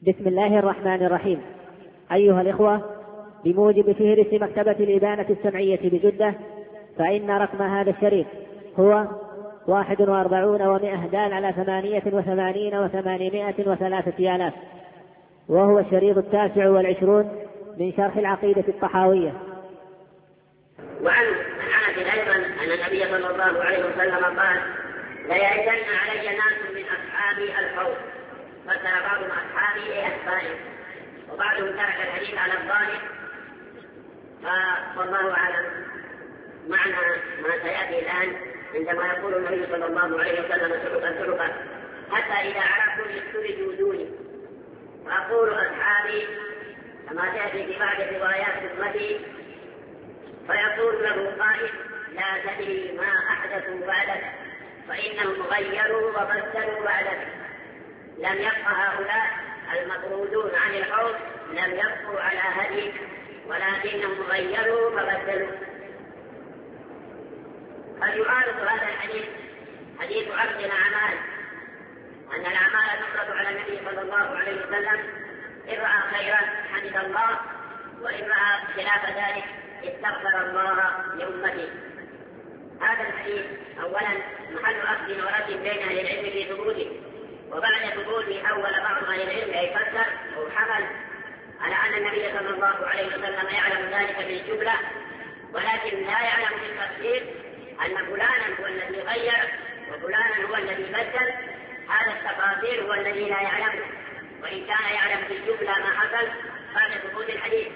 بسم الله الرحمن الرحيم. أيها الإخوة، بموجب فهرس مكتبة الإبانة السمعية بجدة، فإن رقم هذا الشريط هو 41 و100 دال على 88 و803 آلاف، وهو الشريط 29 من شرح العقيدة الطحاوية. وعن أنس أيضا أن النبي صلى الله عليه وسلم قال: ليأتين علي ناس من أصحابي الحوض، فسر بعض أصحابي أتباعي، وبعضهم ترك الحديث على الظاهر، فالله أعلم معنى ما سيأتي الآن عندما يقول النبي صلى الله عليه وسلم سلقا حتى إذا عرفوا يسترجوا دوني، وأقول أصحابي كما تأتي في بعض روايات أمتي، فيقول له قائل: لا تدري ما أحدثوا بعدك، فإنهم غيروا وبدلوا بعدك. لم يبق هؤلاء المطرودون عن الحوض لم يبقوا على هديك، ولكنهم غيروا وبدلوا. قد يعارض هذا الحديث حديث عبد الأعمال، أن الأعمال تفرض على النبي صلى الله عليه وسلم، إن رأى خيرا حمد الله، وإن رأى خلاف ذلك استغفر الله لأمته. هذا الحديث أولا محل أخذ ورد بين أهل العلم في ثبوته، وبعد ثبوته أول بعض أهل العلم أي فسر أو حمل على أن النبي صلى الله عليه وسلم يعلم ذلك بالجملة، ولكن لا يعلم بالتفسير أن فلانا هو الذي غير وفلانا هو الذي بدل. هذا التفاصيل هو الذي لا يعلمه، وإن كان يعلم بالجملة ما حصل بعد ثبوت الحديث.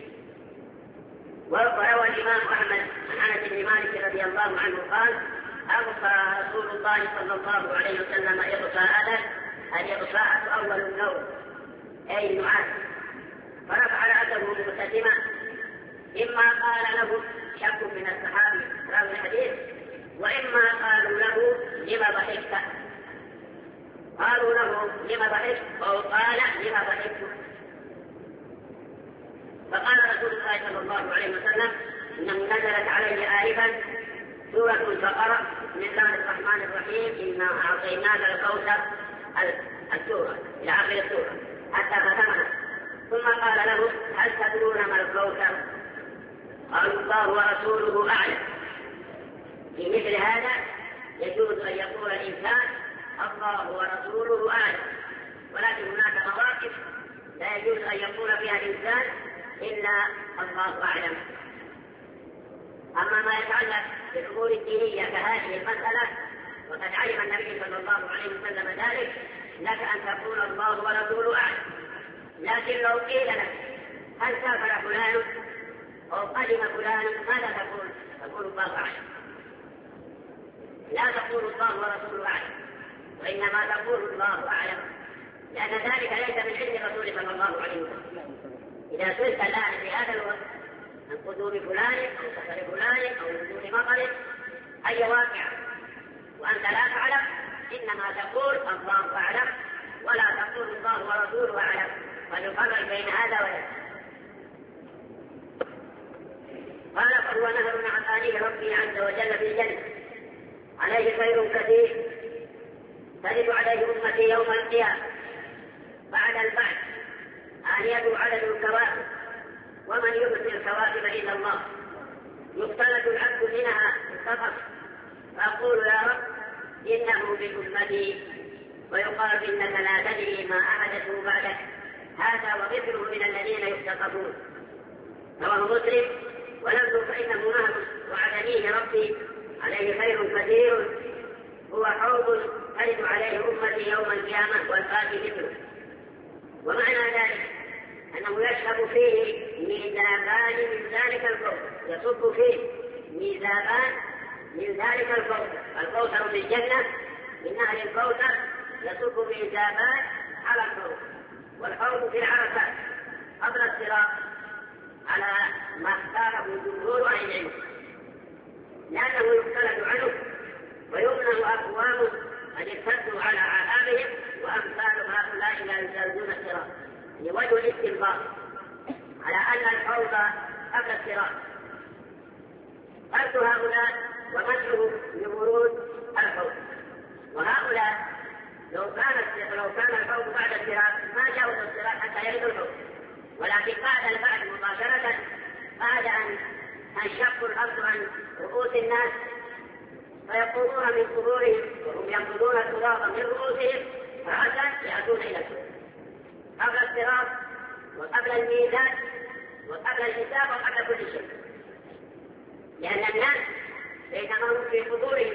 وروى الإمام أحمد عن أنس بن مالك رضي الله عنه قال: أغصى رسول الله صلى الله عليه وسلم إغصاء. الإغصاء أول النوم أي النعاس، فرفع رأسه مبتسما، إما قال له شك من الصحابي راوي الحديث، وإما قالوا له: لما ضحكت؟ قالوا له: لما ضحكت؟ أو قال: لما ضحكت؟ فقال رسول الله صلى الله عليه وسلم: إنه نزلت علي آلفا سورة فقرأ: بسم الله الرحمن الرحيم إنا أعطيناك الكوثر، السورة إلى آخر السورة حتى ختمها. ثم قال له: هل تدرون ما الكوثر؟ قالوا: الله ورسوله أعلم. في مثل هذا يجوز أن يقول الإنسان: الله ورسوله أعلم، ولكن هناك مواقف لا يجوز أن يقول فيها الإنسان إلا الله أعلم. أما ما يتعلق بالأمور الدينية كهذه المسألة، وقد علم النبي صلى الله عليه وسلم ذلك، لك أن تقول الله ورسوله أعلم. لكن لو قيل لك: هل سافر فلان أو قدم فلان؟ ماذا تقول؟ تقول الله أعلم، لا تقول الله ورسوله أعلم، وإنما تقول الله أعلم، لأن ذلك ليس من علم الرسول صلى الله عليه وسلم. إذا سئلت الآن في هذا الوقت عن قدوم فلان أو سفر فلان أو نزول مطر أي واقع وأنت لا تعلم، إنما تقول الله أعلم، ولا تقول الله ورسوله أعلم، فيفرق بين هذا وذاك. قال: فهو نهر عن آله ربي عز وجل في الجنة، عليه خير كثير، ترد عليه أمتي يوم القيامة بعد البعث، آنيته عدد الكواكب، ومن يبصر الكواكب إلا الله. يختلط العبد منها السفر، فأقول: يا رب إنه من أمتي، ويقال: إنك لا تدري ما أحدثوا بعدك. هذا وغيره من الذين يختطفون. رواه مسلم. ولم فإنه نهر وعدنيه ربي عليه خير كثير، هو حوض ترد عليه أمتي يوم القيامة والباقي مثله. ومعنى ذلك أنه يشرب فيه ميزابان من ذلك الكوثر، يصب فيه ميزابان من ذلك الكوثر. الكوثر في الجنة من نهر الكوثر يصب ميزابان على الكوثر، والحوض في العرفات قبل الصراط على ما اختاره جمهور أهل العلم، لأنه يختلف عنه ويمنع أقوام قد ارتدوا على عذابهم، وأمثال هؤلاء لا يجاوزون الصراط، لوجه الاستنباط على أن الحوض قبل الصراط. قتل هؤلاء ومنعهم من ورود الحوض. وهؤلاء لو كانت لو كان الحوض بعد الصراط ما جاوز الصراط حتى يرد الحوض، ولكن بعد البعث مباشرة بعد أن تنشق الأرض عن رؤوس الناس فيقومون من قبورهم وهم ينقضون التراب من رؤوسهم رأسا يأتون إلى السوق قبل الصراط وقبل الميزان وقبل الحساب وقبل كل شيء، لأن الناس بينما هم في قبورهم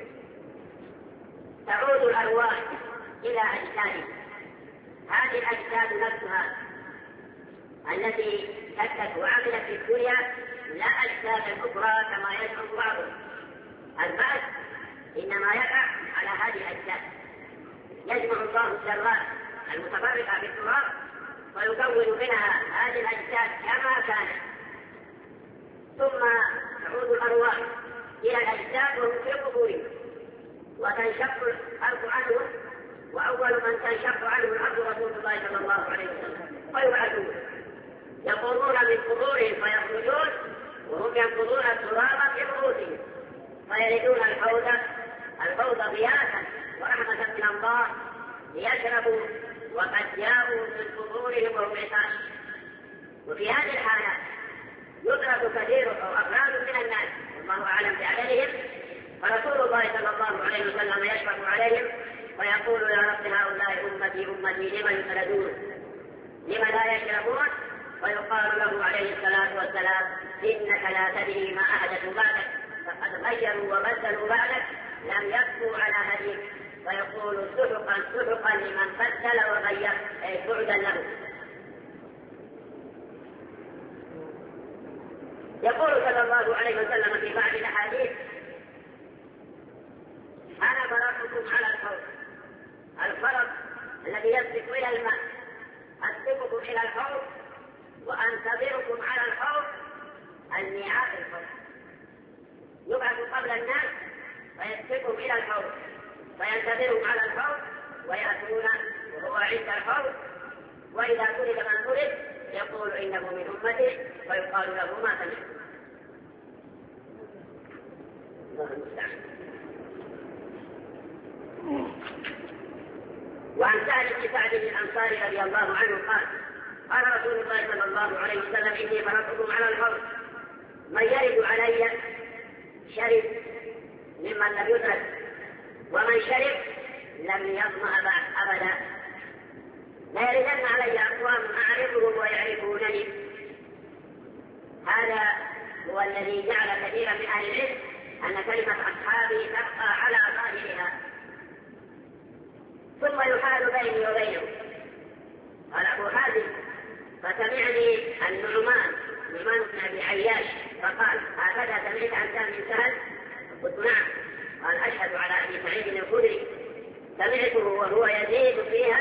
تعود الأرواح إلى أجسادهم. هذه الأجساد نفسها التي كتت وعملت في الدنيا لا أجساد أخرى كما يزعم بعضهم. البعث إنما يقع على هذه الأجساد، يجمع الله الذرات المتفرقة في التراب ويكون منها هذه الأجساد كما كانت، ثم تعود الأرواح إلى الأجساد وهم في قبورهم وتنشق الأرض عنهم، وأول من تنشق عنه الأرض رسول الله صلى الله عليه وسلم ويبعثون يقومون من قبورهم فيخرجون وهم ينقضون التراب في رؤوسهم فيردون الفوز ضيافا ورحمة من الله ليشربوا وقد جاءوا من قبورهم وهم عطاش. وفي هذه الحالة يدرك كثير أو أفراد من الناس والله أعلم بعددهم، فرسول الله صلى الله عليه وسلم يشفق عليهم ويقول يا رب هؤلاء أمتي أمتي لم يخلدون لم لا يشربون، ويقال له عليه الصلاة والسلام إنك لا تدري ما أحدثوا بعدك فقد غيروا وبدلوا بعدك لم يبقوا على هديك، ويقول سحقا سحقا لمن بدل وغير أي بعدا له. يقول صلى الله عليه وسلم في بعض الأحاديث أنا فرطكم على الحوض، الفرط الذي يسبق إلى الماء أسبقكم إلى الحوض وأنتظركم على الحوض الميعاد الحوض، يبعث قبل الناس فيسبقهم إلى الحوض فينتظرهم على الحوض ويأتون وهو عند الحوض، وإذا طلب من طلب يقول إنه من أمته فيقال له ما سمعت. الله المستعان. وعن سعد بن سعد الأنصاري رضي الله عنه قال قال رسول الله صلى الله عليه وسلم إني فرطكم على الحوض من يرد علي شرب ممن لم يدرك ومن شرب لم يظمأ بعد أبدا. لا يردن علي أقوام أعرفهم ويعرفونني. هذا هو الذي جعل كثيرا من أهل العلم أن كلمة أصحابي تبقى على ظاهرها ثم يحال بيني وبينه. قال أبو حازم فسمعني النعمان بن أبي عياش فقال هكذا سمعت عن سهل بن سهل؟ قلت نعم. قال أشهد على أبي سعيد الخدري سمعته وهو يزيد فيها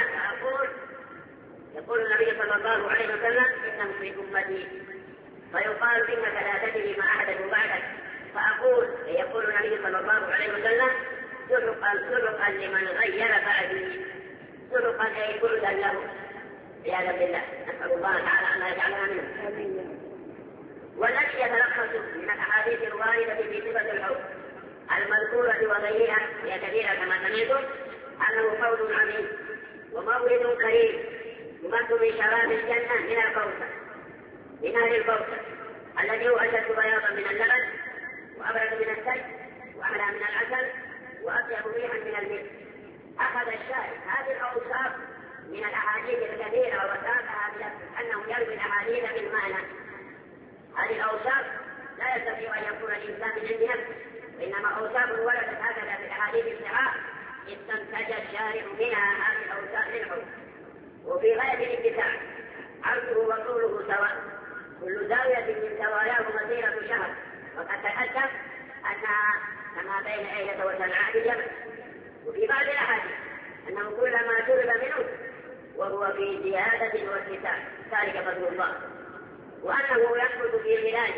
يقول النبي صلى الله عليه وسلم إنه في أمتي فيقال إنك لا تدري ما أحدث بعدك فأقول يقول النبي صلى الله عليه وسلم سرقا لمن غير بعدي سرقا أي بعدا له عياذا بالله. نسأل الله تعالى أن يجعلنا منه. والذي يتلخص من الأحاديث الواردة في صفة الحوض المذكورة وغيرها هي كثيرة كما سمعتم أنه حوض عظيم ومورد كريم يمد من شراب الجنة من الكوثر من أهل الكوثر الذي هو أشد بياضا من اللبن وأبرد من الثلج وأحلى من العسل وأطيب ريحا من المسك. أخذ الشاهد هذه الأوصاف من الأحاديث الكثيرة وساقها أنه يروي الأحاديث بالمعنى. هذه الأوصاف لا يستطيع أن يكون الإنسان من عند نفسه، وإنما أوصاف وردت هكذا في الأحاديث الصحاح استنتج الشارع منها هذه الأوصاف للحكم. وفي غاية الاتساع عرضه وطوله سواء كل زاوية من زواياه مسيرة شهر، وقد تقدم أنها كما بين أيلة وصنعاء اليمن. وفي بعض الأحاديث أنه كلما شرب منه وهو في زيادة واتساع ذلك فضل الله، وأنه ينبت في ظلاله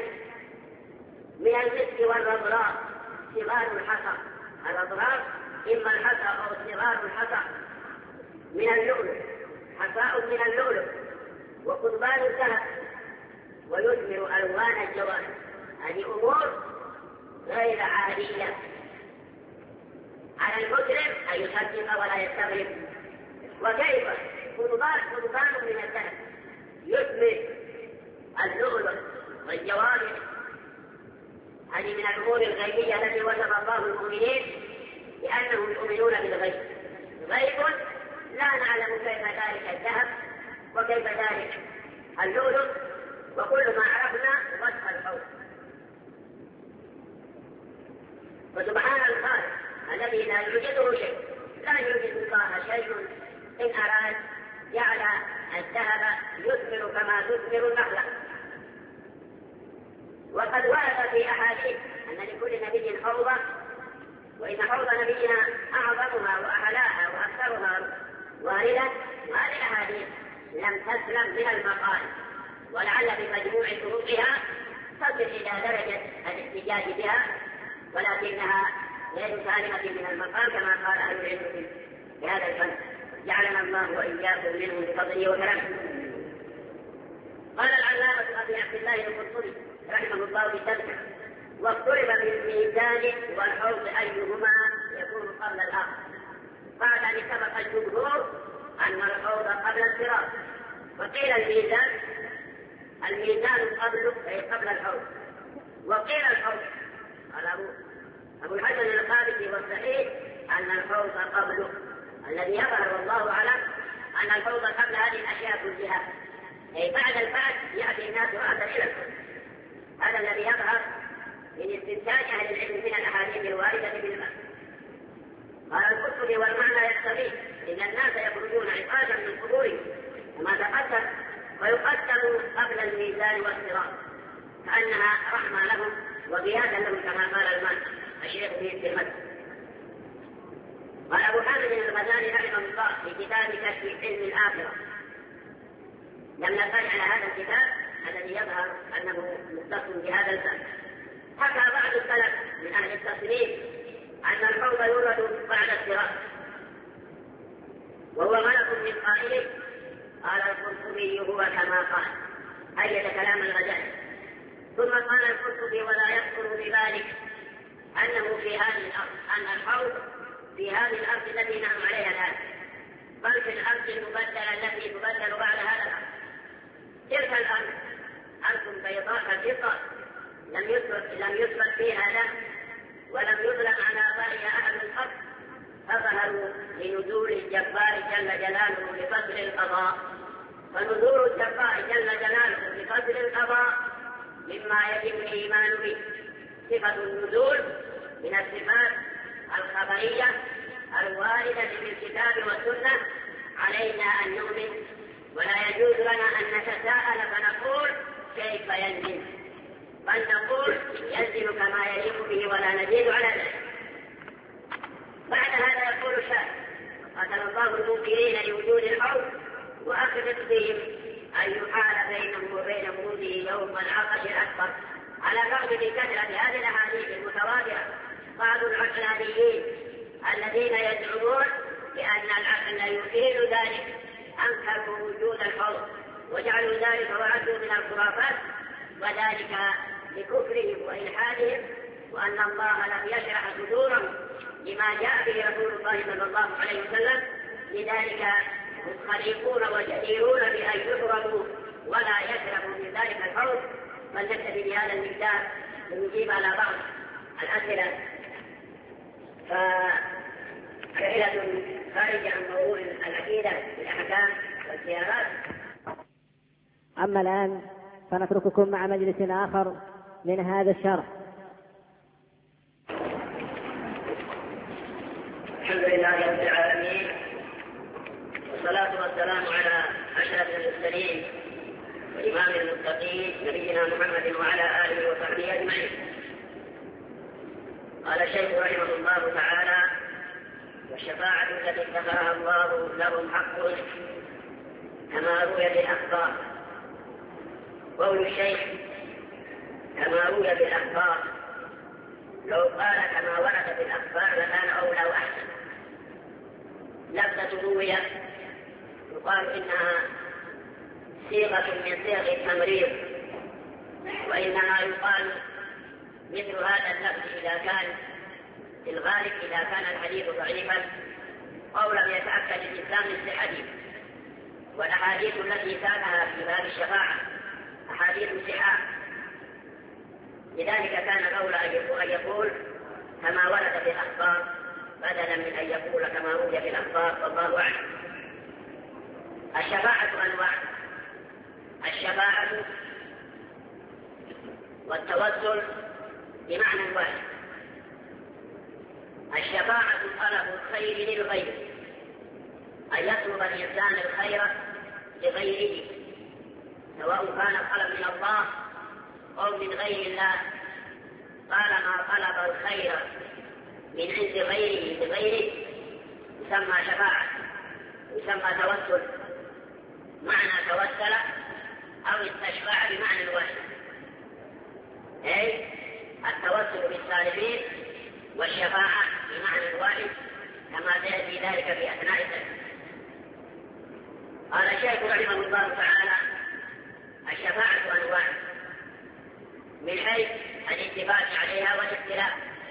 من المسك والرضراء صغار الحصى. الرضراء إما الحصى أو صغار الحصى من اللؤلؤ، حصاء من اللؤلؤ وقضبان الذهب ويثمر ألوان الجوانب. هذه أمور غير عادية على المسلم أن يصدق ولا يستغرب وكيف قربان من الذهب يثمر اللؤلؤ والجوامع. هذه من الأمور الغيبية التي وصف الله المؤمنين بأنهم يؤمنون بالغيب. غيب لا نعلم كيف ذلك الذهب وكيف ذلك اللؤلؤ، وكل ما عرفنا وصف الحوض. وسبحان الخالق الذي لا يوجده شيء، لا يوجد الله شيء إن أراد جعل الذهب يثمر كما تثمر النخلة. وقد ورد في أحاديث أن لكل نبي حوضة، وإن حوض نبينا أعظمها وأحلاها وأكثرها واردة. وهذه الأحاديث لم تسلم من المقال، ولعل بمجموع طرقها تصل إلى درجة الاحتجاج بها، ولكنها غير سالمة من المقال كما قال أهل العلم في هذا الفن. جعلنا الله وإياكم منهم بفضله وكرمه. قال العلامة أبي عبد الله القرطبي رحمه الله في التذكرة: واختلف في الميزان والحوض أيهما يكون قبل الآخر. بعد أن سبق الجمهور أن الحوض قبل الصراط، وقيل الميزان قبله أي قبل الحوض، وقيل الحوض. قال أبو الحسن القابسي والصحيح أن الحوض قبله. الذي يظهر والله أعلم أن الحوض قبل هذه الأشياء كلها، أي بعد البعث يأتي الناس رأسا إلى الحوض. هذا الذي يظهر من استنتاج أهل العلم من الأحاديث الواردة في البحث. قال القرطبي: والمعنى يقتضي إن الناس يخرجون عقادا من قبورهم كما تقدم، ويقدموا قبل الميزان والصراط كأنها رحمة لهم وقيادا لهم كما قال الشيخ في المسجد. قال أبو حامد الغزالي رحمه الله في كتاب كشف علم الآخرة: لم نطلع على هذا الكتاب الذي يظهر أنه مختص بهذا الفن. حكى بعض السلف من أهل التصنيف أن الحوض يورد بعد الصراط، وهو ملك من قائله. قال القرطبي: هو كما قال، أيد كلام الغزالي. ثم قال القرطبي: ولا يذكر بذلك أنه في هذه الأرض، أن الحوض في هذه الأرض التي نحن عليها الآن، بل في الأرض المبدلة التي تبدل بعد هذا الأرض. تلك الأرض أرض بيضاء خفيفة لم يثبت فيها له ولم يظلم على ظهرها أهل الأرض، فظهروا لنزول الجبار جل جلاله لفصل القضاء. فنزول الجبار جل جلاله لفصل القضاء مما يجب الإيمان به. صفة النزول من الصفات الخبرية الواردة في الكتاب والسنة، علينا أن نؤمن، ولا يجوز لنا أن نتساءل فنقول كيف ينزل، بل نقول ينزل كما يليق به ولا نزيد على ذلك. بعد هذا يقول الشاعر: قتل الله المنكرين لوجود الحوض وأخذت بهم أن يحال بينهم وبين وجوده يوم العطش الأكبر. على الرغم من كثرة هذه الأحاديث المتواترة، بعض العقلانيين الذين يزعمون بأن العقل يفيد ذلك أنكروا وجود الحوض وجعلوا ذلك وعدوا من الخرافات، وذلك لكفرهم وإلحادهم، وأن الله لم يشرح صدورهم لما جاء به رسول الله صلى الله عليه وسلم. لذلك هم خليقون وجديرون بأن يحرموا ولا يشربوا من ذلك الحوض. فلنكتفي بهذا المقدار لنجيب على بعض الأسئلة، فأسئلة خارجة عن موضوع العقيدة بالأحكام والزيارات. أما الآن فنترككم مع مجلس آخر من هذا الشرح. الحمد لله رب العالمين، والصلاة والسلام على أشرف المرسلين وإمام المتقين نبينا محمد وعلى آله وصحبه أجمعين. قال الشيخ رحمه الله تعالى: والشفاعة التي ذكرها الله لهم حق كما روي بالأخبار. قول الشيخ كما روي بالأخبار، لو قال كما ورد بالأخبار لكان أولى وأحسن. لفظة روي يقال إنها صيغة من صيغ التمريض، وإنما يقال مثل هذا اللفظ إذا كان في الغالب إذا كان الحديث ضعيفا أو لم يتأكد الإنسان من صحته. والأحاديث التي ساقها في باب الشفاعة أحاديث صحاح، لذلك كان الأولى أن يقول كما ورد في الأخبار بدلا من أن يقول كما روي في الأخبار، والله أعلم. الشفاعة أنواع: الشفاعة والتوسل بمعنى واحد. الشفاعة طلب الخير للغير، أن يطلب الإنسان الخير لغيره، سواء كان الطلب من الله أو من غير الله. طالما طلب الخير من عند غيره لغيره يسمى شفاعة، يسمى توسل. معنى توسل أو استشفاع بمعنى واحد، أي التوسل بالصالحين والشفاعة بمعنى واحد، كما سيأتي ذلك في أثناء الدرس. قال الشيخ رحمه الله تعالى: الشفاعة أنواع من حيث الاتفاق عليها والاختلاف،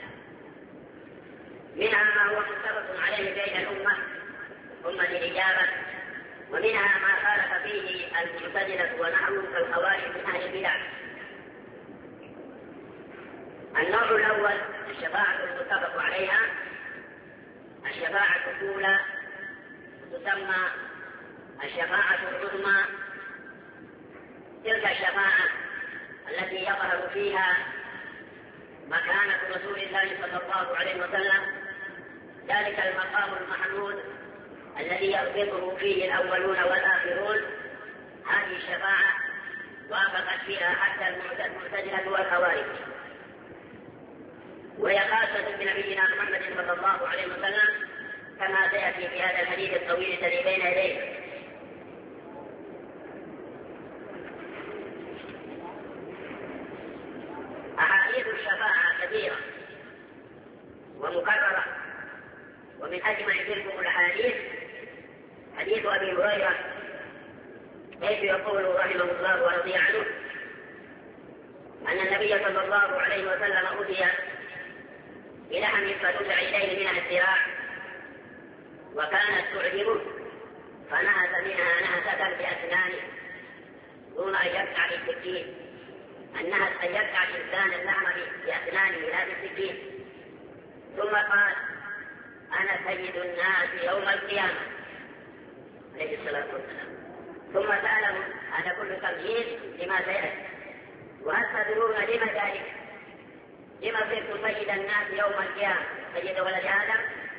منها ما هو متفق عليه بين الأمة أمة الإجابة، ومنها ما خالف فيه المعتزلة ونحوهم كالخوارج من أهل البدع. النوع الأول الشفاعة المتفق عليها. الشفاعة الأولى تسمى الشفاعة العظمى، تلك الشفاعة التي يظهر فيها مكانة رسول الله صلى الله عليه وسلم، ذلك المقام المحمود الذي يربطه فيه الأولون والآخرون. هذه الشفاعة وافقت فيها حتى المعتزلة والخوارج، وهي خاصة بنبينا محمد صلى الله عليه وسلم، كما سيأتي في هذا الحديث الطويل الذي بين يديه. أحاديث الشفاعة كثيرة ومكررة، ومن أجمع تلكم الأحاديث حديث أبي هريرة حيث يقول رحمه الله ورضي عنه أن النبي صلى الله عليه وسلم أوتي بلحم فدفع إليه من الذراع، وكانت تعجبه فنهز منها نهزة بأسنانه دون أن يقطع بالسكين. النهز أن يقطع الإنسان اللحم بأسنانه لا بالسكين. ثم قال: أنا سيد الناس يوم القيامة عليه الصلاة والسلام. ثم سألهم: هذا كل تمهيد لما سيأتي، وهل تدرون لما ذلك؟ لما صرت سيد الناس يوم القيامة سيد ولد آدم؟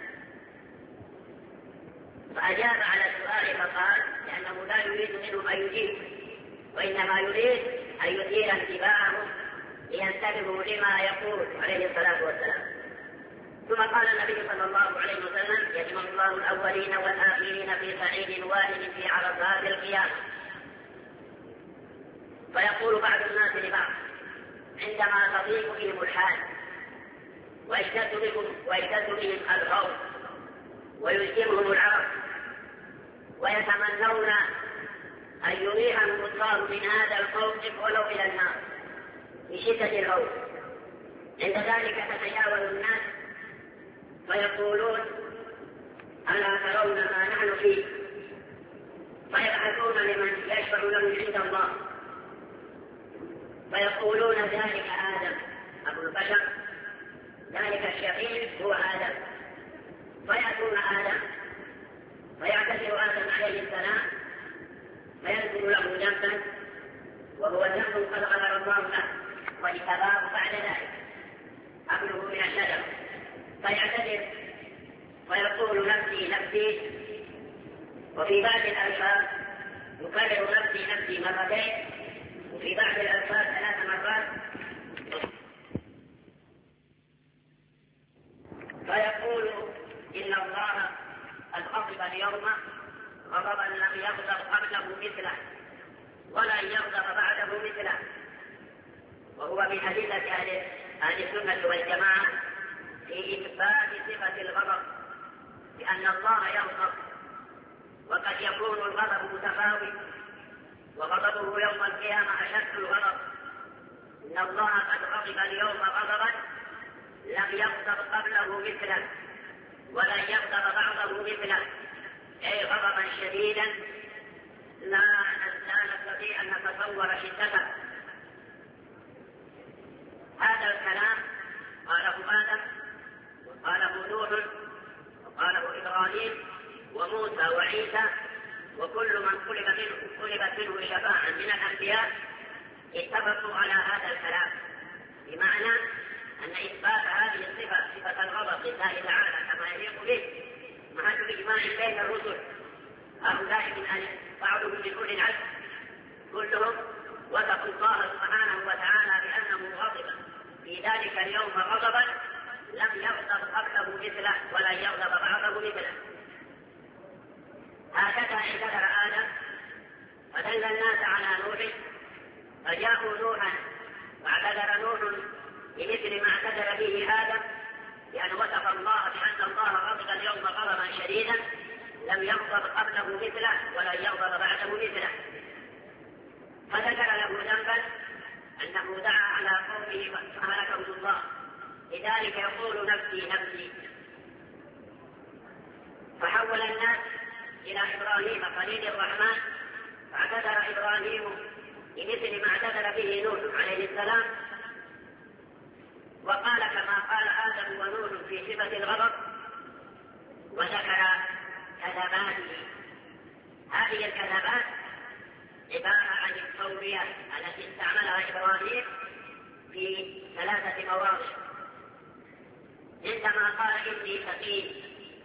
فأجاب على السؤال فقال: لأنه لا يريد منهم أن يجيب، وإنما يريد أن يثير انتباههم لينتبهوا لما يقول عليه الصلاة والسلام. ثم قال النبي صلى الله عليه وسلم: يجمع الله الأولين والآخرين في صعيد واحد في عرصات القيامة، فيقول بعض الناس لبعض عندما تضيق بهم الحال ويشتد بهم الخوف ويلزمهم العرق ويتمنون أن يريحهم الله من هذا الموقف ولو إلى النار بشدة الخوف، عند ذلك تتجاوز الناس فيقولون: ألا ترون ما نحن فيه؟ فيبحثون لمن يشفع له عند الله، فيقولون: ذلك آدم أبو البشر، ذلك الشفيع هو آدم. فيأتون آدم فيعتذر آدم عليه السلام فينزل له ذنبا وهو ذنب قد غفر الله له واجتباه بعد ذلك أكله من الشجر، فيعتذر ويقول: نفسي نفسي. وفي بعض الألفاظ يكرر نفسي نفسي مرتين، وفي بعض الألفاظ 3 مرات. فيقول: إن الله قد غضب اليوم غضبا لم يغضب قبله مثله ولن يغضب بعده مثله. وهو من أدلة أهل السنة والجماعة في إثبات صفة الغضب، لأن الله يغضب، وقد يكون الغضب متفاوت، وغضبه يوم القيامة أشد الغضب. إن الله قد غضب اليوم غضبا لم يغضب قبله مثله ولن يغضب بعضه مثله، أي غضبا شديدا لا نستطيع أن نتصور شدته. هذا الكلام قاله آدم وقاله نوح وقاله إبراهيم وموسى وعيسى، وكل من طلبت منه شفاعة من الأنبياء اتفقوا على هذا الكلام، بمعنى أن إثبات هذه الصفة، صفة الغضب لله تعالى كما يليق به، محل إجماع بين الرسل، هؤلاء من بعضهم من أولي العزم كلهم وصفوا الله سبحانه وتعالى بأنه غضب في ذلك اليوم غضبا لم يغضب قبله مثله ولا يغضب بعضه مثله. هكذا اعتذر آدم فدل الناس على نوح، فجاءوا نوحا واعتذر نوح بمثل ما اعتذر به آدم، لأن وصف الله بأن الله غضب اليوم غضبا شديدا لم يغضب قبله مثله ولا يغضب بعده مثله. فذكر له ذنبا أنه دعا على قومه فهلكهم الله، لذلك يقول نفسي نفسي. فحول الناس إلى إبراهيم خليل الرحمن، فاعتذر إبراهيم بمثل ما اعتذر به نوح عليه السلام، وقال كما قال آدم ونوح في صفة الغضب، وذكر كذباته. هذه الكذبات عبارة عن التورية التي استعملها إبراهيم في 3 مواضع. عندما قال إني سقيم،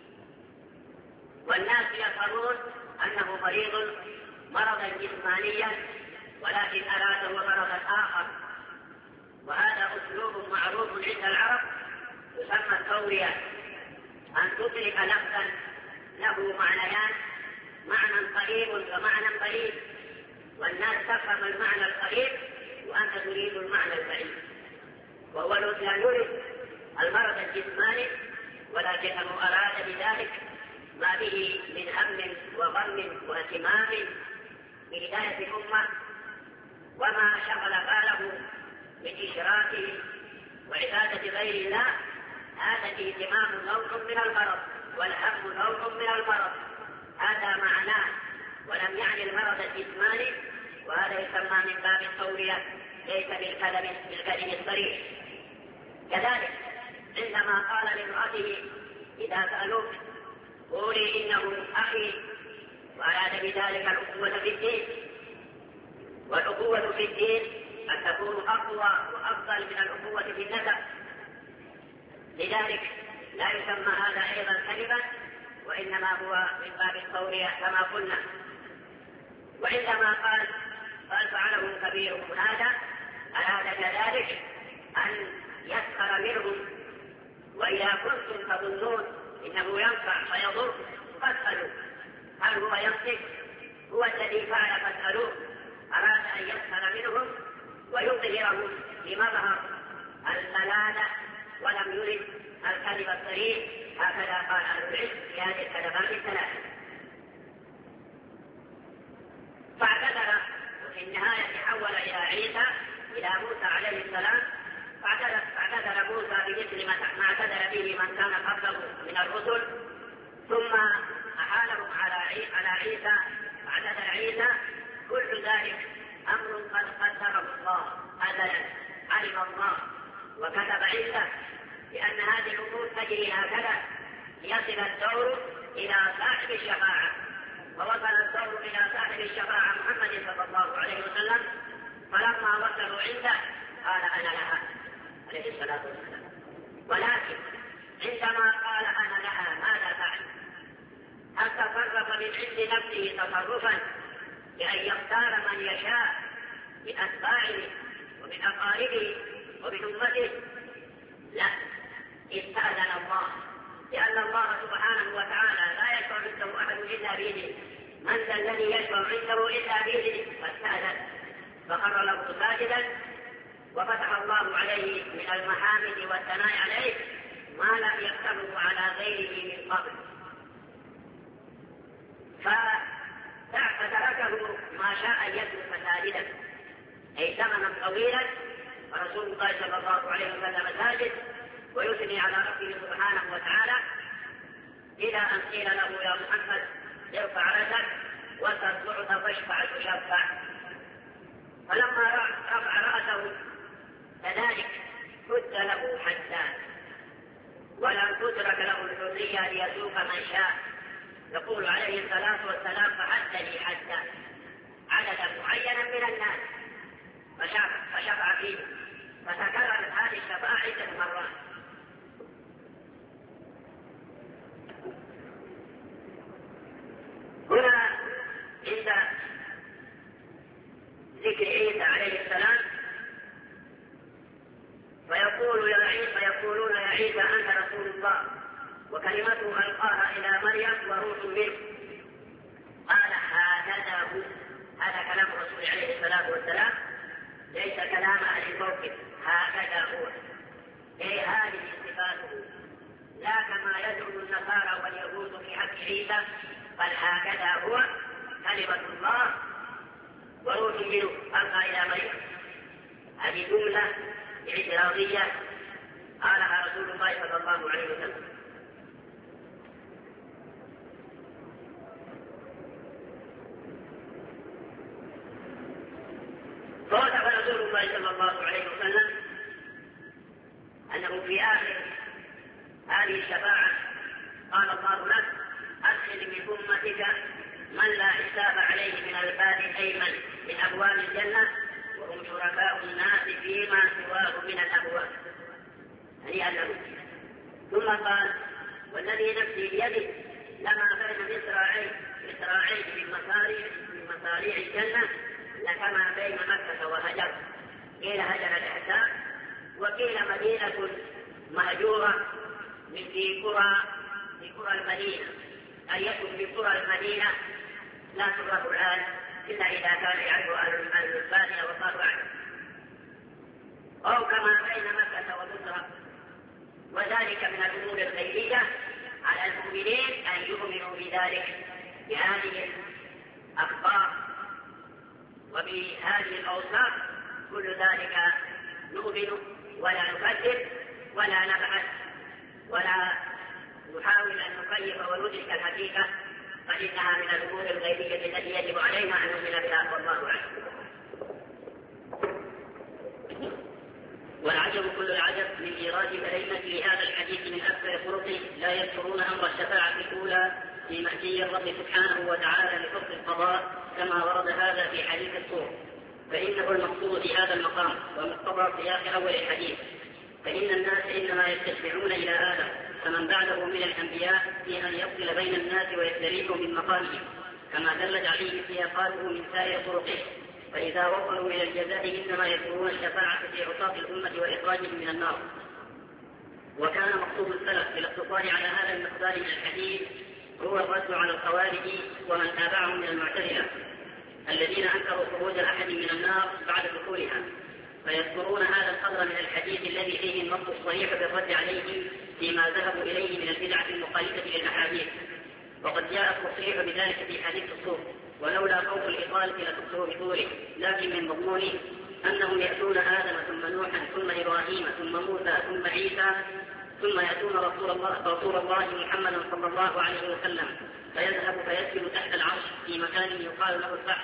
والناس يفهمون أنه مريض مرضا جسمانيا، ولكن أراده مرضا آخر، وهذا أسلوب معروف عند العرب يسمى التورية، أن تطلق لفظا له معنيان، معنى قريب ومعنى بعيد، والناس تفهم المعنى القريب وأنت تريد المعنى البعيد. وهو لا يريد المرض الجسماني، ولكنه أراد بذلك ما به من هم وغم واهتمام بهداية الأمة، وما شغل باله من إشراكه وعبادة غير الله. هذا الاهتمام نوع من المرض، والهم نوع من المرض، هذا معناه، ولم يعني المرض الجسماني، وهذا يسمى من باب التورية ليس بالكذب الصريح. كذلك عندما قال لامرأته إذا سألوك قولي إنه أخي، وأراد بذلك الأخوة في الدين، والأخوة في الدين أن تكون أقوى وأفضل من الأخوة في النسب، لذلك لا يسمى هذا أيضا كذبا، وإنما هو من باب التورية كما قلنا. وعندما قال فعله كبيرهم هذا، أراد كذلك أن يسخر منهم، وإذا كنتم تظنون إنه ينفع فيضر فاسألوا، هل هو ينطق؟ هو الذي فعل فاسألوه. أراد أن يسخر منهم ويظهرهم بمظهر البلادة، ولم يرد الكذب الصريح، هكذا قال أهل العلم في هذه الكذبات الثلاثة. فاعتذر وفي النهاية حول إلى عيسى إلى موسى عليه السلام، فاعتذر موسى بمثل ما اعتذر به من كان قبله من الرسل، ثم أحالهم على عيسى فاعتذر عيسى. كل ذلك أمر قد قدره الله أزلا، علم الله وكتب عنده لأن هذه الأمور تجري هكذا، ليصل الدور إلى صاحب الشفاعة. ووصل الدور إلى صاحب الشفاعة محمد صلى الله عليه وسلم، فلما وصلوا عنده قال أنا لها عليه الصلاة والسلام. ولكن عندما قال أنا لها ماذا فعل؟ هل تصرف من عند نفسه تصرفا بأن يختار من يشاء من أتباعه ومن أقاربه ومن أمته؟ لا، استأذن الله، لأن الله سبحانه وتعالى لا يشفع عنده أحد إلا بإذنه. من ذا الذي يشفع عنده إلا بإذنه؟ فاستأذن فخر له ساجدا، وفتح الله عليه من المحامد والثناء عليه ما لم يكتبه على غيره من قبل، فتركه ما شاء أن يترك ساجدا، أي زمنا طويلا، ورسول الله صلى الله عليه وسلم ساجد ويثني على ربه سبحانه وتعالى. إلى أن قيل له يا محمد ارفع رأسك وسل تعطى واشفع تشفع. فلما رفع رأسه كذلك كد له حدان، ولم تترك له الحرية ليسوق من شاء. يقول عليه الصلاة والسلام فحد لي حدا عددا معينا من الناس فشفع فيه، فتكررت هذه الشفاعة عدة مرات. هنا عند ذكر عيسى عليه السلام فيقولون يا عيسى أنت رسول الله وكلمته ألقاها إلى مريم وروح منه. قال هكذا هو. هذا كلام الرسول عليه الصلاة والسلام، ليس كلام أهل الموقف. هكذا هو، أي هذه صفاته، لا كما يزعم النصارى واليهود في حق عيسى، بل هكذا هو كلمة الله وروح منه ألقى إلى مريم. هذه جملة اعتراضية قالها رسول الله صلى الله عليه وسلم. فوصف رسول الله صلى الله عليه وسلم أنه في آخر هذه الشفاعة قال الله له أدخل من أمتك من لا حساب عليه من الباب الأيمن من أبواب الجنة وهم شركاء الناس فيما سواه من الأبواب. هنيئا له. ثم قال والذي نفسي بيده لما بين مصراعين من مصاريع الجنة لكما بين مكة وهجر. قيل هجر الإحسان وقيل مدينة مهجورة في قرى المدينة، أن يكن في قرى المدينة لا تعرف الآن إلا إذا كان يعرف أهل البادية وصاروا عنه، أو كما بين مكة وبصرى. وذلك من الأمور الخيرية على المؤمنين أن يؤمنوا بذلك، بهذه الأخبار وبهذه الأوصاف. كل ذلك نؤمن ولا نكذب ولا نبحث ولا نحاول أن نكيف وندرك الحقيقة، بل إنها من الأمور الغيبية التي يجب علينا أن نؤمن بها والله أعلم. والعجب كل العجب من إيراد كلمة لهذا الحديث من أكثر طرقه لا يذكرون أمر الشفاعة الأولى في مهدي الرب سبحانه وتعالى لفصل القضاء كما ورد هذا في حديث الصور، فإنه المقصود في هذا المقام ومقتضى سياق أول الحديث. فإن الناس إنما يستشفعون إلى آدم فمن بعده من الأنبياء في أن يفصل بين الناس ويستريحوا من مقامهم كما دلت عليه سياقاته من سائر طرقه. فإذا وصلوا إلى الجزاء إنما يذكرون الشفاعة في عصاة الأمة وإخراجهم من النار. وكان مقصود السلف بالاقتصار على هذا المقدار من الحديث هو الرد على الخوارج ومن تابعهم من المعتزلة الذين أنكروا خروج أحد من النار بعد دخولها، فيذكرون هذا القدر من الحديث الذي فيه النص الصريح بالرد عليه فيما ذهبوا إليه من البدعة المخالفة للأحاديث. وقد جاء التصريح بذلك في حديث الصور، ولولا خوف الإطالة لتكثر بطوله، لكن من مضمونه أنهم يأتون آدم ثم نوحا ثم إبراهيم ثم موسى ثم عيسى ثم يأتون رسول الله محمد صلى الله عليه وسلم فيذهب فيسجد تحت العرش في مكان يقال له الفحش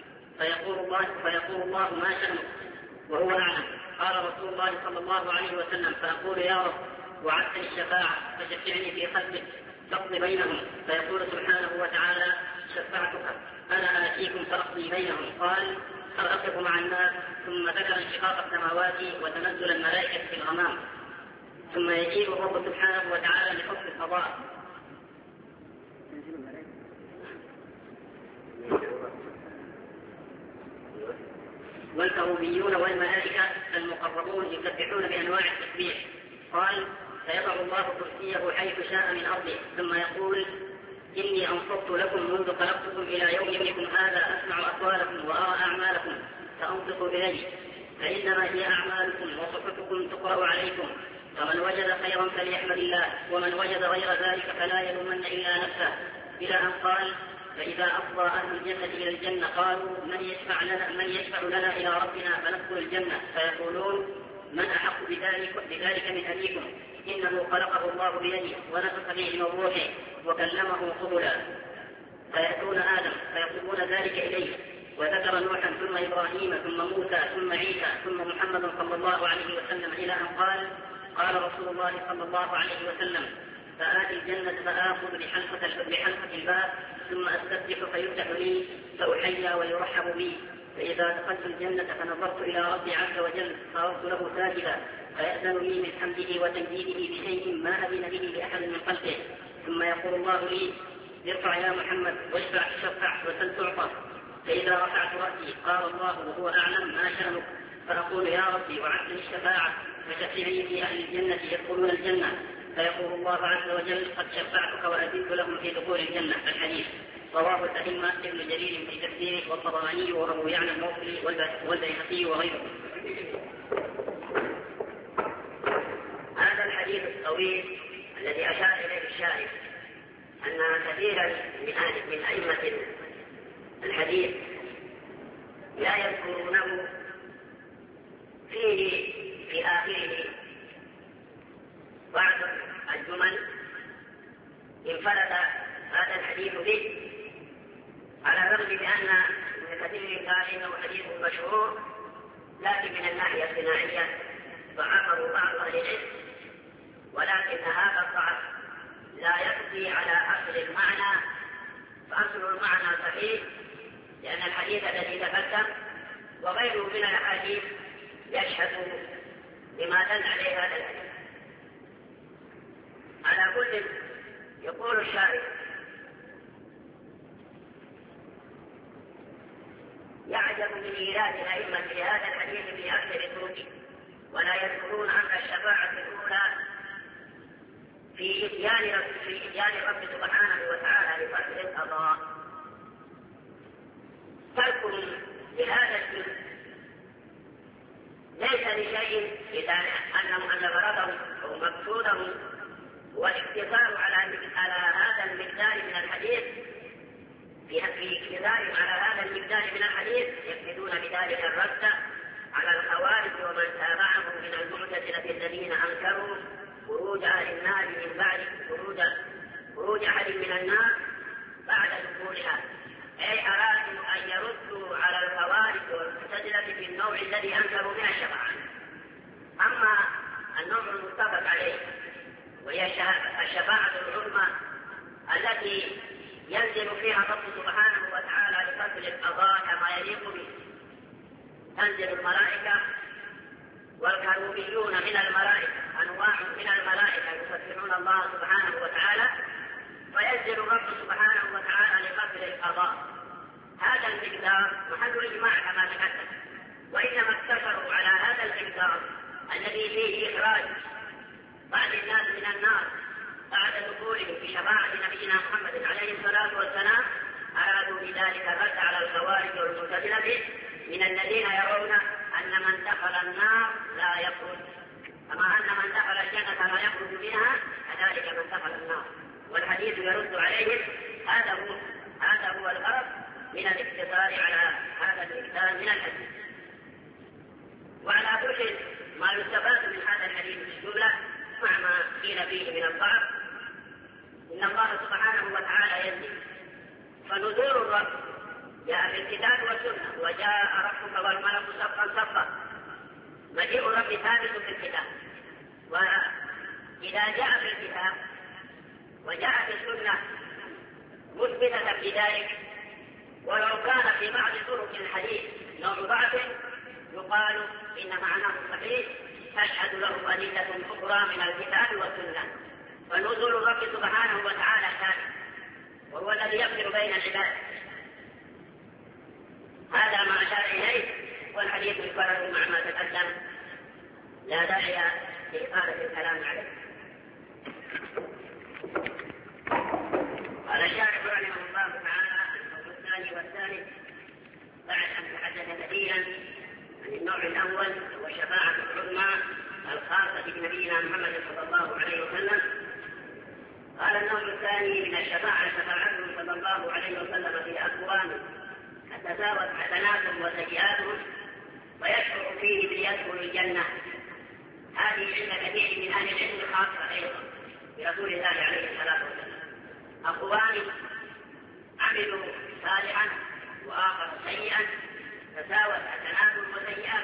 فيقول الله ما شأنك وهو أعلم. قال رسول الله صلى الله عليه وسلم فأقول يا رب وعدتني الشفاعة فشفعني في خلقك تقضي بينهم، فيقول سبحانه وتعالى شفعتك أنا آتيكم فأقضي بينهم. قال فأقف مع الناس. ثم ذكر انشقاق السماوات وتنزل الملائكة في الغمام، ثم يجيب الرب سبحانه وتعالى لحكم القضاء. والكروبيون والملائكة المقربون يسبحون بأنواع التسبيح. قال فيضع الله كرسيه حيث شاء من أرضه ثم يقول إني أنصت لكم منذ خلقتكم إلى يومكم هذا أسمع أقوالكم وأرى أعمالكم فأنصتوا إلي، فإنما هي أعمالكم وصحفكم تقرأ عليكم، فمن وجد خيرا فليحمد الله ومن وجد غير ذلك فلا يلومن إلا نفسه. إلى أن قال فإذا أفضى أهل الجنة إلى الجنة قالوا من يشفع لنا إلى ربنا فندخل الجنة، فيقولون من أحق بذلك من أبيكم إنه خلقه الله بيده ونفخ فيه من روحه وكلمه قبلا، فيأتون آدم فيطلبون ذلك إليه. وذكر نوحا ثم إبراهيم ثم موسى ثم عيسى ثم محمد صلى الله عليه وسلم إلى أن قال: قال رسول الله صلى الله عليه وسلم: فآتي الجنة فآخذ بحلقة الباب ثم أستفتح فيفتح لي فأحيى ويرحب بي، فإذا دخلت الجنة فنظرت إلى ربي عز وجل صارت له ساجدا فيأذن لي من حمده وتمجيده بشيء ما أذن به لأحد من خلقه، ثم يقول الله لي: ارفع يا محمد واشفع تشفع وسل تعطى. فإذا رفعت رأسي قال الله وهو أعلم: ما شأنك؟ فأقول: يا ربي وعدتني الشفاعة فشفعني في أهل الجنة يدخلون الجنة. فيقول الله عز وجل: قد شفعتك وأذنت لهم في دخول الجنة. الحديث رواه الأئمة ابن جرير في تفسيره والطبراني وأبو يعلى الموصلي والبيهقي وغيره. هذا الحديث الطويل الذي أشار إليه الشارح أن كثيرا من أئمة الحديث لا يذكرونه فيه في آخره بعض الجمل انفرد هذا الحديث به، على الرغم بأن ابن كثير قال إنه حديث مشهور، لكن من الناحية الصناعية ضعفه بعض أهل العلم، ولكن هذا الضعف لا يقضي على أصل المعنى، فأصل المعنى صحيح، لأن الحديث الذي تقدم وغيره من الأحاديث يشهد بما دل عليه هذا الحديث. على كل يقول الشارح: يعجب من إيراد الأئمة لهذا الحديث في أكثر طرقه، ولا يذكرون أن الشفاعة الأولى في إتيان الرب سبحانه وتعالى لفصل القضاء. ترك لهذا الجزء ليس لشيء إذا أن غرضه أو مقصوده هو الاقتصار على هذا المقدار من الحديث، في اقتصارهم على هذا المقدار من الحديث يقصدون بذلك الرد على الخوارج ومن تابعهم من المعتزلة الذين أنكروا خروج أهل النار من بعد خروج أحد من النار بعد دخولها، أي أرادوا أن يردوا على الخوارج والمعتزلة في النوع الذي أنكروا من الشفاعة. أما النوع المتفق عليه وهي الشفاعة العظمى التي ينزل فيها الرب سبحانه وتعالى لفصل القضاء كما يليق به، تنزل الملائكة والكروبيون من الملائكة، أنواع من الملائكة يسبحون الله سبحانه وتعالى، وينزل الرب سبحانه وتعالى لفصل القضاء. هذا المقدار محل إجماع كما تقدم، وإنما اقتصروا على هذا المقدار الذي فيه إخراج بعض الناس من النار بعد دخولهم في شفاعة نبينا محمد عليه الصلاة والسلام، أرادوا بذلك الرد على الخوارج والمعتزلة من الذين يرون أن من دخل النار لا يخرج، كما أن من دخل الجنة لا يخرج منها كذلك من دخل النار. والحديث يرد عليهم. هذا هو الغرض من الاقتصار على هذا المقدار من الحديث. وعلى كل ما يستفاد من هذا الحديث بالجملة مع ما قيل فيه من الضعف، إن الله سبحانه وتعالى ينزل، فنزول الرب جاء في الكتاب والسنة، وجاء ربك والملك صفا صفا. مجيء الرب ثابت في الكتاب، وإذا جاء في الكتاب وجاء في السنة مثبتة بذلك، ولو كان في بعض طرق الحديث نوع ضعف يقال إن معناه صحيح تشهد له أدلة أخرى من الكتاب والسنة. فنزول الرب سبحانه وتعالى ثابت، وهو الذي يفصل بين العباد. هذا ما أشار إليه، والحديث يكرر مع ما تقدم، لا داعي لإطالة الكلام عليه. قال الشارح رحمه الله تعالى: النوع الثاني والثالث بعد أن تحدث كثيرا عن النوع الأول وشفاعة العظمى الخاصة بنبينا محمد صلى الله عليه وسلم، قال النوع الثاني من الشفاعة شفاعته صلى الله عليه وسلم في أقوام تتساوت حسناتهم وسيئاتهم ويشعر فيه بيدخل الجنة. هذه عند كثير من أهل العلم خاصة أيضا برسول الله عليه الصلاة والسلام، أخوان عملوا صالحا وآخر سيئا تساوت حسنات وسيئات،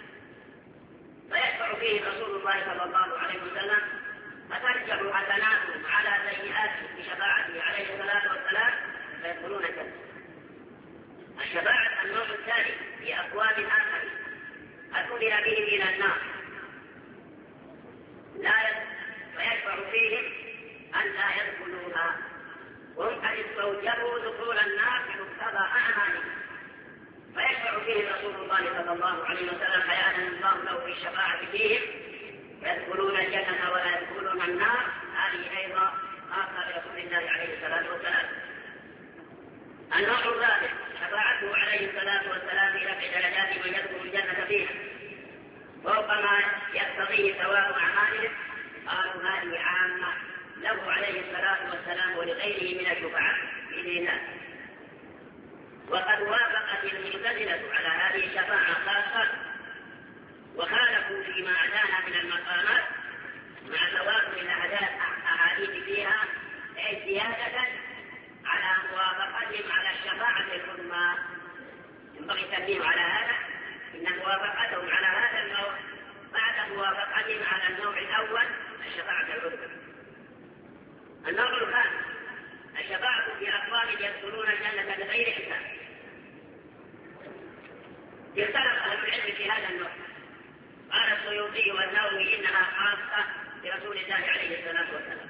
فيشفع فيه رسول الله صلى الله عليه وسلم فترجع حسناتهم على سيئاتهم بشفاعته عليه الصلاة والسلام فيدخلون الجنة. الشفاعة النوع الثاني في أقوام آخر أدخل بهم إلى النار فيشفع فيهم أن لا يدخلوها وهم قد استوجبوا دخول النار بمقتضى أعمالهم، فيشفع فيه رسول الله صلى الله عليه وسلم فيأذن الله له بالشفاعة فيهم يدخلون الجنة ولا يدخلون النار. هذه أيضا خاصة برسول الله عليه الصلاة والسلام. النوع الرابع شفاعته عليه الصلاة والسلام لرفع درجات من يدخل الجنة فيها فوق ما يقتضيه ثواب أعمالهم. قالوا هذه عامة له عليه الصلاة والسلام ولغيره من الشفعاء بإذن الله. وقد وافقت المعتزلة على هذه الشفاعة خاصة وخالفوا فيما أتانا من المقامات مع تواتر الأحاديث فيها زيادة على موافقتهم على الشفاعة العظمى. ينبغي التنبيه على هذا، إن موافقتهم على هذا النوع بعد موافقتهم على النوع الأول الشفاعة العظمى. النوع الخامس الشفاعة في أقوام يدخلون الجنة بغير حساب. اختلف أهل العلم في هذا النوع. قال السيوطي والنووي إنها خاصة برسول الله عليه الصلاة والسلام،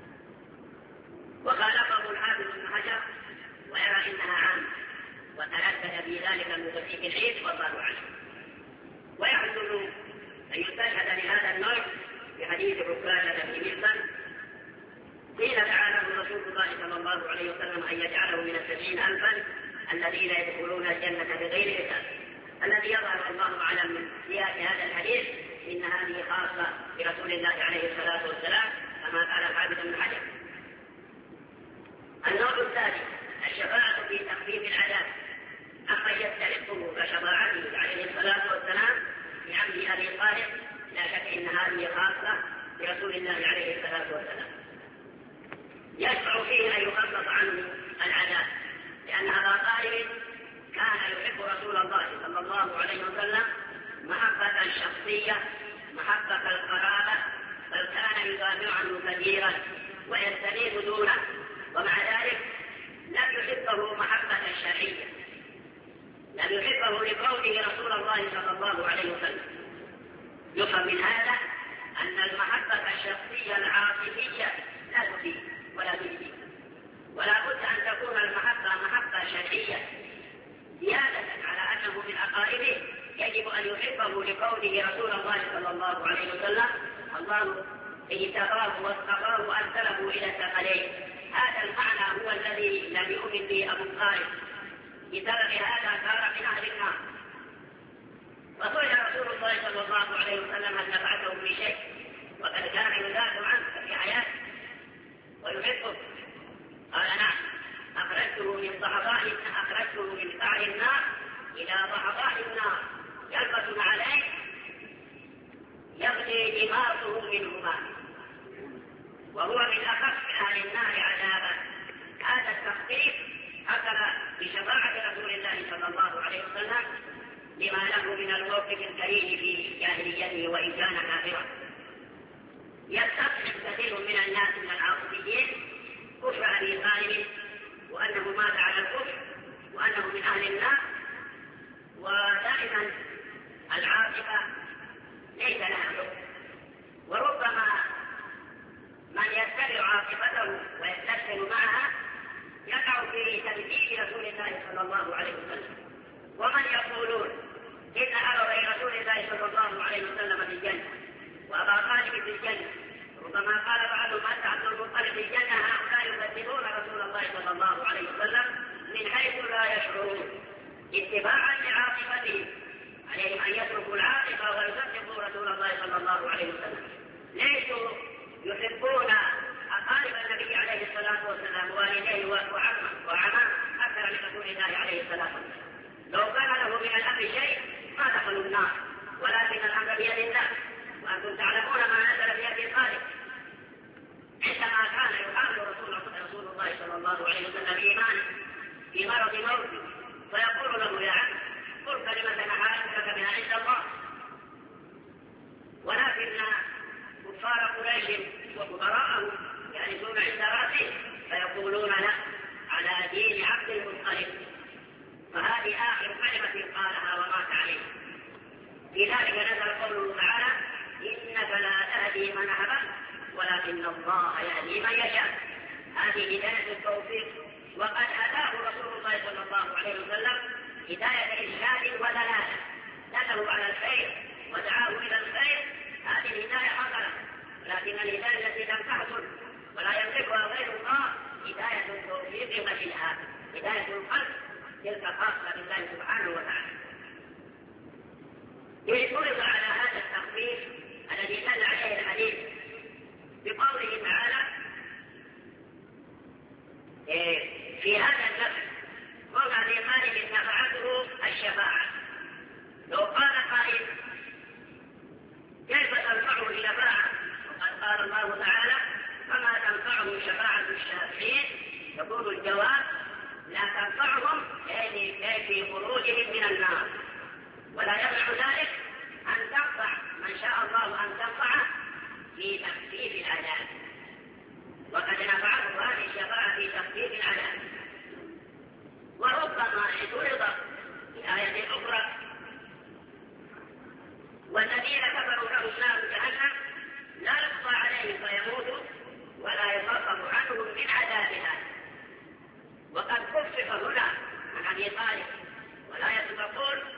وخالفه الحافظ ابن حجر ويرى إنها عامة وتردد في ذلك المدرك العيد والله أعلم. ويحصل أن يستشهد لهذا النوع بحديث عكاشة بن محصن قيل تعالى رسول الله صلى الله عليه وسلم أن يجعله من 70,000 الذين يدخلون الجنة بغير حساب. الذي يظهر الله أعلم من سياق هذا الحديث إن هذه خاصة برسول الله عليه الصلاة والسلام كما قال الحافظ ابن حجر. النوع الثاني الشفاعة في تخفيف العذاب أما يستحقه كشفاعته عليه الصلاة والسلام بعمل أبي طالب لا شك إن هذه خاصة برسول الله عليه الصلاة والسلام. يشفع فيه أن يخفف عنه العذاب لأن أبا طالب كان يحب رسول الله صلى الله عليه وسلم محبة شخصية محبة القرابة، بل كان يدافع عنه كثيرا ويستنيب دونه، ومع ذلك لم يحبه محبة شرعية، لم يحبه لقوله رسول الله صلى الله عليه وسلم. يفهم من هذا أن المحبة الشخصية العاطفية لا تفيد ولا تجدي، ولا بد أن تكون المحبة محبة شرعية زيادة على أنه من أقاربه. يجب أن يحبه لقوله رسول الله صلى الله عليه وسلم الله اجتباه واصطفاه وأرسله إلى الثقلين. هذا المعنى هو الذي لم يؤمن به أبو طالب، بسبب هذا صار من أهل النار. وسئل رسول الله صلى الله عليه وسلم هل نفعته في شيء وقد كان يدافع عنه في حياته ويحبه؟ قال نعم، أخرجته من قعر النار إلى ضحضاء النار يلبس عليه يغلي دماغه منهما وهو من أخف أهل النار عذابا. هذا التخفيف حصل بشفاعة رسول الله صلى الله عليه وسلم لما له من الموقف الكريم في جاهليته وإن كان كافرا. يستقبل كثير من الناس من العاطفيين كفر أبي طالب وأنه مات على الكفر وأنه من أهل النار، ودائما العاطفة ليس لها حكم، وربما من يتبع عاطفته ويستسلم معها يقع في تكذيب رسول الله صلى الله عليه وسلم. ومن يقولون إن أبوي رسول الله صلى الله عليه وسلم في الجنة وأبا طالب في الجنة، ربما قال بعضهم أنت عبد المطلب في الجنة، هؤلاء يكذبون رسول الله صلى الله عليه وسلم من حيث لا يشعرون اتباعا لعاطفتهم. عليهم أن يتركوا العاطفة ويصدقوا رسول الله صلى الله عليه وسلم. ليسوا يحبون أقارب النبي عليه الصلاة والسلام والديه وعمه أكثر لرسول الله عليه الصلاة والسلام. لو كان له من الأمر شيء ما دخلوا النار، ولكن الأمر بيد الله، وأنتم تعلمون ما نزل في أبي طالب عندما كان يحارب رسول الله صلى الله عليه وسلم إيمانه في مرض موته، فيقول له: يا عم قل كلمة أحاجك بها عند الله. ولكن كفار قريش وكبراءهم يجلسون عند رأسه فيقولون: لا، على دين عبد المطلب. فهذه آخر كلمة قالها ومات عليه. في ذلك نزل قوله تعالى: إنك لا تهدي من أحببت ولكن الله يهدي من يشاء. هذه هداية التوفيق، وقد هداه رسول الله صلى الله عليه وسلم هداية إرشاد ودلالة، دله على الخير ودعاه إلى الخير. هذه الهداية حصلت، لكن الهداية التي لم تحصل ولا يملكها غير الله هداية التوفيق والإلهام، هداية القلب، تلك خاصة بالله سبحانه وتعالى. يعترض على هذا التخفيف الذي دل عليه الحديث بقوله تعالى في هذا النفس: وما في قائل نفعته الشفاعة. لو قال قائل: كيف تنفعه الشفاعة؟ وقد قال الله تعالى: فما تنفعهم شفاعة الشافعين، يقول الجواب: لا تنفعهم يعني في خروجهم من النار، ولا يمنع ذلك أن تنفع من شاء الله أن تنفعه في تخفيف العذاب، وقد نفعته هذه الشفاعة في تخفيف العذاب. وربما اعترض في آية أخرى: والذين كفروا لهم نار جهنم لا يقضى عليهم فيموتوا ولا يخفف عنهم من عذابها. وقد خفف هنا عن أبي طالب، والآية تقول: